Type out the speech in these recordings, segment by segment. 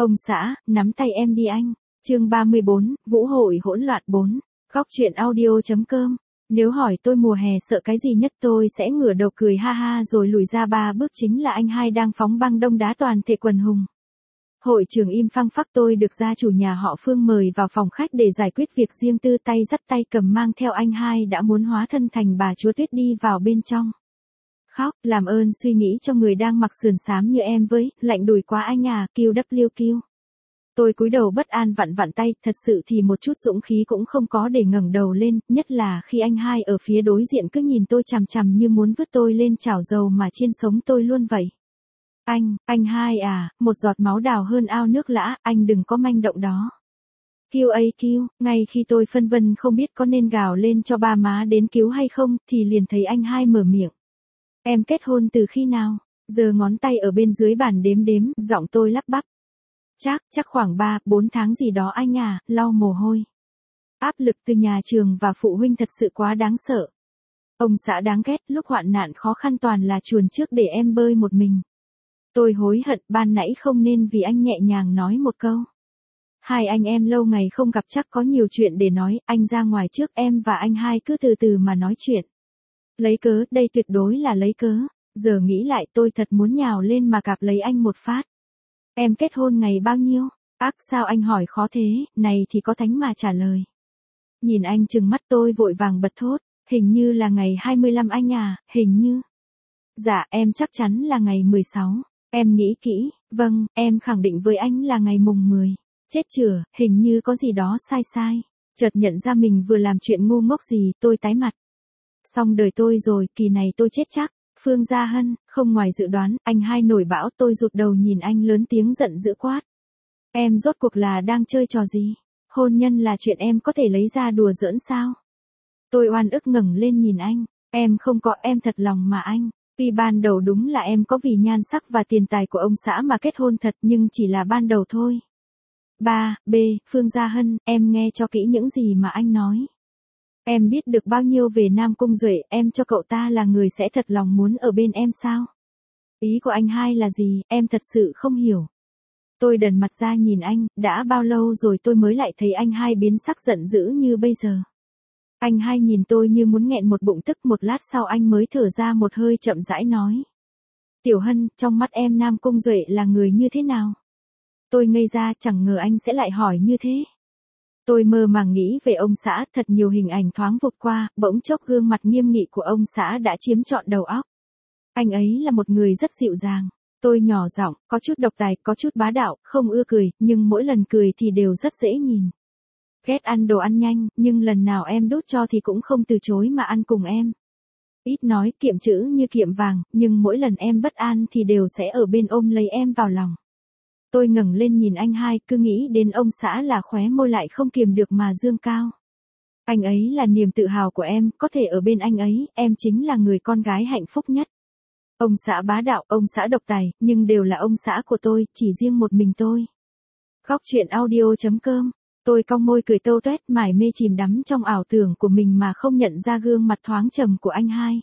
Ông xã, nắm tay em đi anh. Chương 34, Vũ hội hỗn loạn 4. Góc truyện audio.com. Nếu hỏi tôi mùa hè sợ cái gì nhất tôi sẽ ngửa đầu cười ha ha rồi lùi ra 3 bước, chính là anh hai đang phóng băng đông đá toàn thể quần hùng. Hội trường im phăng phắc, tôi được gia chủ nhà họ Phương mời vào phòng khách để giải quyết việc riêng tư, tay dắt tay cầm mang theo anh hai đã muốn hóa thân thành bà chúa Tuyết đi vào bên trong. Khóc, làm ơn suy nghĩ cho người đang mặc sườn xám như em với, lạnh đùi quá anh à, QWQ. Tôi cúi đầu bất an vặn vặn tay, thật sự thì một chút dũng khí cũng không có để ngẩng đầu lên, nhất là khi anh hai ở phía đối diện cứ nhìn tôi chằm chằm như muốn vứt tôi lên chảo dầu mà chiên sống tôi luôn vậy. Anh hai à, một giọt máu đào hơn ao nước lã, anh đừng có manh động đó. QAQ, ngay khi tôi phân vân không biết có nên gào lên cho ba má đến cứu hay không, thì liền thấy anh hai mở miệng. Em kết hôn từ khi nào? Giơ ngón tay ở bên dưới bàn đếm đếm, giọng tôi lắp bắp. Chắc khoảng 3-4 tháng gì đó anh à, lau mồ hôi. Áp lực từ nhà trường và phụ huynh thật sự quá đáng sợ. Ông xã đáng ghét, lúc hoạn nạn khó khăn toàn là chuồn trước để em bơi một mình. Tôi hối hận ban nãy không nên vì anh nhẹ nhàng nói một câu. Hai anh em lâu ngày không gặp chắc có nhiều chuyện để nói, anh ra ngoài trước, em và anh hai cứ từ từ mà nói chuyện. Lấy cớ, đây tuyệt đối là lấy cớ. Giờ nghĩ lại tôi thật muốn nhào lên mà cạp lấy anh một phát. Em kết hôn ngày bao nhiêu? Ác, sao anh hỏi khó thế, này thì có thánh mà trả lời. Nhìn anh trừng mắt tôi vội vàng bật thốt, hình như là ngày 25 anh à, hình như. Dạ, em chắc chắn là ngày 16. Em nghĩ kỹ, vâng, em khẳng định với anh là ngày mùng 10. Chết chửa, hình như có gì đó sai. Chợt nhận ra mình vừa làm chuyện ngu ngốc gì, tôi tái mặt. Xong đời tôi rồi, kỳ này tôi chết chắc. Phương Gia Hân, không ngoài dự đoán, anh hai nổi bão, tôi rụt đầu nhìn anh lớn tiếng giận dữ quát. Em rốt cuộc là đang chơi trò gì? Hôn nhân là chuyện em có thể lấy ra đùa giỡn sao? Tôi oan ức ngẩng lên nhìn anh. Em không có, em thật lòng mà anh. Tuy ban đầu đúng là em có vì nhan sắc và tiền tài của ông xã mà kết hôn thật, nhưng chỉ là ban đầu thôi. Phương Gia Hân, em nghe cho kỹ những gì mà anh nói. Em biết được bao nhiêu về Nam Cung Duệ, em cho cậu ta là người sẽ thật lòng muốn ở bên em sao? Ý của anh hai là gì, em thật sự không hiểu. Tôi đần mặt ra nhìn anh, đã bao lâu rồi tôi mới lại thấy anh hai biến sắc giận dữ như bây giờ. Anh hai nhìn tôi như muốn nghẹn một bụng tức, một lát sau anh mới thở ra một hơi chậm rãi nói. Tiểu Hân, trong mắt em Nam Cung Duệ là người như thế nào? Tôi ngây ra, chẳng ngờ anh sẽ lại hỏi như thế. Tôi mơ màng nghĩ về ông xã, thật nhiều hình ảnh thoáng vụt qua, bỗng chốc gương mặt nghiêm nghị của ông xã đã chiếm trọn đầu óc. Anh ấy là một người rất dịu dàng. Tôi nhỏ giọng, có chút độc tài, có chút bá đạo, không ưa cười, nhưng mỗi lần cười thì đều rất dễ nhìn. Ghét ăn đồ ăn nhanh, nhưng lần nào em đút cho thì cũng không từ chối mà ăn cùng em. Ít nói, kiệm chữ như kiệm vàng, nhưng mỗi lần em bất an thì đều sẽ ở bên ôm lấy em vào lòng. Tôi ngẩng lên nhìn anh hai, cứ nghĩ đến ông xã là khóe môi lại không kiềm được mà dương cao. Anh ấy là niềm tự hào của em, có thể ở bên anh ấy, em chính là người con gái hạnh phúc nhất. Ông xã bá đạo, ông xã độc tài, nhưng đều là ông xã của tôi, chỉ riêng một mình tôi. Góc truyện audio.com. Tôi cong môi cười tâu tuét, mải mê chìm đắm trong ảo tưởng của mình mà không nhận ra gương mặt thoáng trầm của anh hai.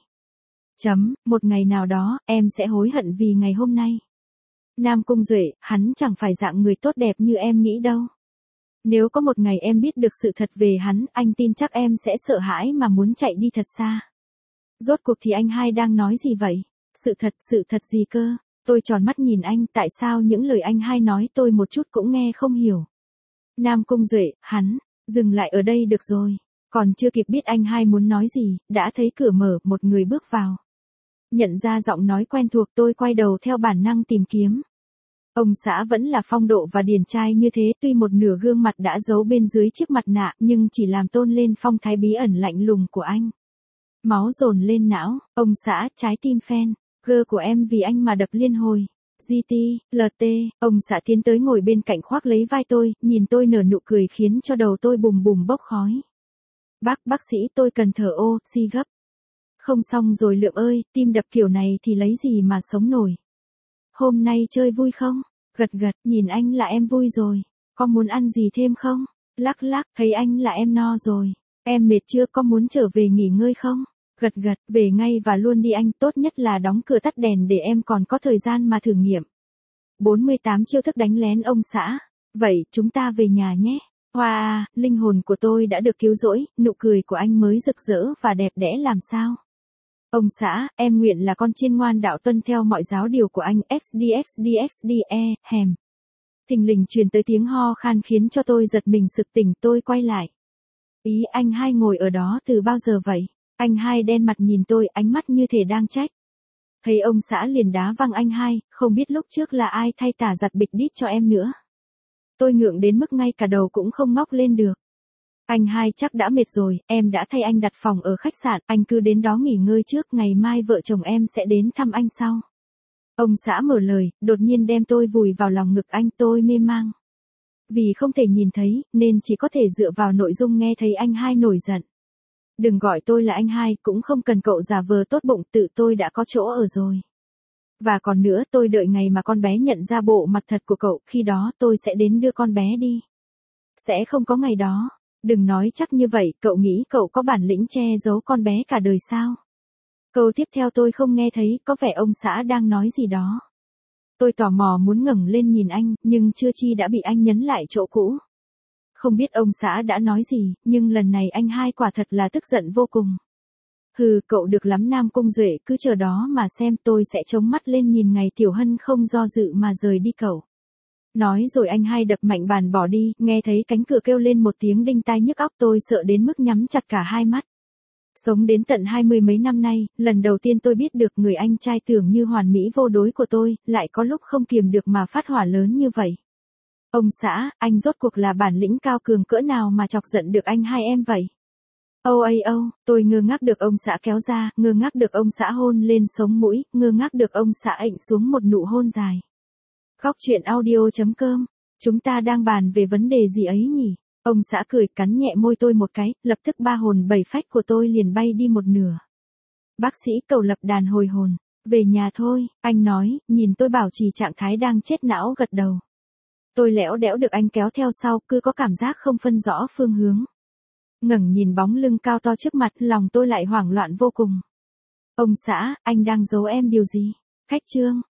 Một ngày nào đó, em sẽ hối hận vì ngày hôm nay. Nam Cung Duệ, hắn chẳng phải dạng người tốt đẹp như em nghĩ đâu. Nếu có một ngày em biết được sự thật về hắn, anh tin chắc em sẽ sợ hãi mà muốn chạy đi thật xa. Rốt cuộc thì anh hai đang nói gì vậy? Sự thật gì cơ? Tôi tròn mắt nhìn anh, tại sao những lời anh hai nói tôi một chút cũng nghe không hiểu. Nam Cung Duệ, hắn, dừng lại ở đây được rồi. Còn chưa kịp biết anh hai muốn nói gì, đã thấy cửa mở, một người bước vào. Nhận ra giọng nói quen thuộc, tôi quay đầu theo bản năng tìm kiếm. Ông xã vẫn là phong độ và điển trai như thế, tuy một nửa gương mặt đã giấu bên dưới chiếc mặt nạ, nhưng chỉ làm tôn lên phong thái bí ẩn lạnh lùng của anh. Máu dồn lên não, ông xã, trái tim fan, gơ của em vì anh mà đập liên hồi. GT, LT, ông xã tiến tới ngồi bên cạnh khoác lấy vai tôi, nhìn tôi nở nụ cười khiến cho đầu tôi bùm bùm bốc khói. Bác sĩ, tôi cần thở oxy gấp. Không xong rồi Lượng ơi, tim đập kiểu này thì lấy gì mà sống nổi. Hôm nay chơi vui không? Gật, nhìn anh là em vui rồi. Có muốn ăn gì thêm không? Lắc, thấy anh là em no rồi. Em mệt chưa, có muốn trở về nghỉ ngơi không? Gật, về ngay và luôn đi anh, tốt nhất là đóng cửa tắt đèn để em còn có thời gian mà thử nghiệm. 48 chiêu thức đánh lén ông xã. Vậy, chúng ta về nhà nhé. Wow, linh hồn của tôi đã được cứu rỗi, nụ cười của anh mới rực rỡ và đẹp đẽ làm sao. Ông xã, em nguyện là con chiên ngoan đạo tuân theo mọi giáo điều của anh. XD hèm. Thình lình truyền tới tiếng ho khan khiến cho tôi giật mình sực tỉnh, tôi quay lại. Ý anh hai ngồi ở đó từ bao giờ vậy? Anh hai đen mặt nhìn tôi, ánh mắt như thể đang trách. Thấy ông xã liền đá văng anh hai, không biết lúc trước là ai thay tả giặt bịch đít cho em nữa. Tôi ngượng đến mức ngay cả đầu cũng không ngóc lên được. Anh hai chắc đã mệt rồi, em đã thay anh đặt phòng ở khách sạn, anh cứ đến đó nghỉ ngơi trước, ngày mai vợ chồng em sẽ đến thăm anh sau. Ông xã mở lời, đột nhiên đem tôi vùi vào lòng ngực anh, tôi mê mang. Vì không thể nhìn thấy, nên chỉ có thể dựa vào nội dung nghe thấy anh hai nổi giận. Đừng gọi tôi là anh hai, cũng không cần cậu giả vờ tốt bụng, tự tôi đã có chỗ ở rồi. Và còn nữa, tôi đợi ngày mà con bé nhận ra bộ mặt thật của cậu, khi đó tôi sẽ đến đưa con bé đi. Sẽ không có ngày đó. Đừng nói chắc như vậy, cậu nghĩ cậu có bản lĩnh che giấu con bé cả đời sao? Câu tiếp theo tôi không nghe thấy, có vẻ ông xã đang nói gì đó. Tôi tò mò muốn ngẩng lên nhìn anh, nhưng chưa chi đã bị anh nhấn lại chỗ cũ. Không biết ông xã đã nói gì, nhưng lần này anh hai quả thật là tức giận vô cùng. Hừ, cậu được lắm Nam Cung Duệ, cứ chờ đó mà xem, tôi sẽ chống mắt lên nhìn ngày Tiểu Hân không do dự mà rời đi cậu. Nói rồi anh hai đập mạnh bàn bỏ đi, nghe thấy cánh cửa kêu lên một tiếng đinh tai nhức óc, tôi sợ đến mức nhắm chặt cả hai mắt. Sống đến tận 20 mấy năm nay, lần đầu tiên tôi biết được người anh trai tưởng như hoàn mỹ vô đối của tôi, lại có lúc không kiềm được mà phát hỏa lớn như vậy. Ông xã, anh rốt cuộc là bản lĩnh cao cường cỡ nào mà chọc giận được anh hai em vậy? Tôi ngơ ngác được ông xã kéo ra, ngơ ngác được ông xã hôn lên sống mũi, ngơ ngác được ông xã ệnh xuống một nụ hôn dài. Góc chuyện audio.com, chúng ta đang bàn về vấn đề gì ấy nhỉ? Ông xã cười cắn nhẹ môi tôi một cái, lập tức ba hồn bảy phách của tôi liền bay đi một nửa. Bác sĩ Cầu lập đàn hồi hồn, về nhà thôi, anh nói, nhìn tôi bảo trì trạng thái đang chết não gật đầu. Tôi lẽo đẽo được anh kéo theo sau, cứ có cảm giác không phân rõ phương hướng. Ngẩng nhìn bóng lưng cao to trước mặt, lòng tôi lại hoảng loạn vô cùng. Ông xã, anh đang giấu em điều gì? Khách trương,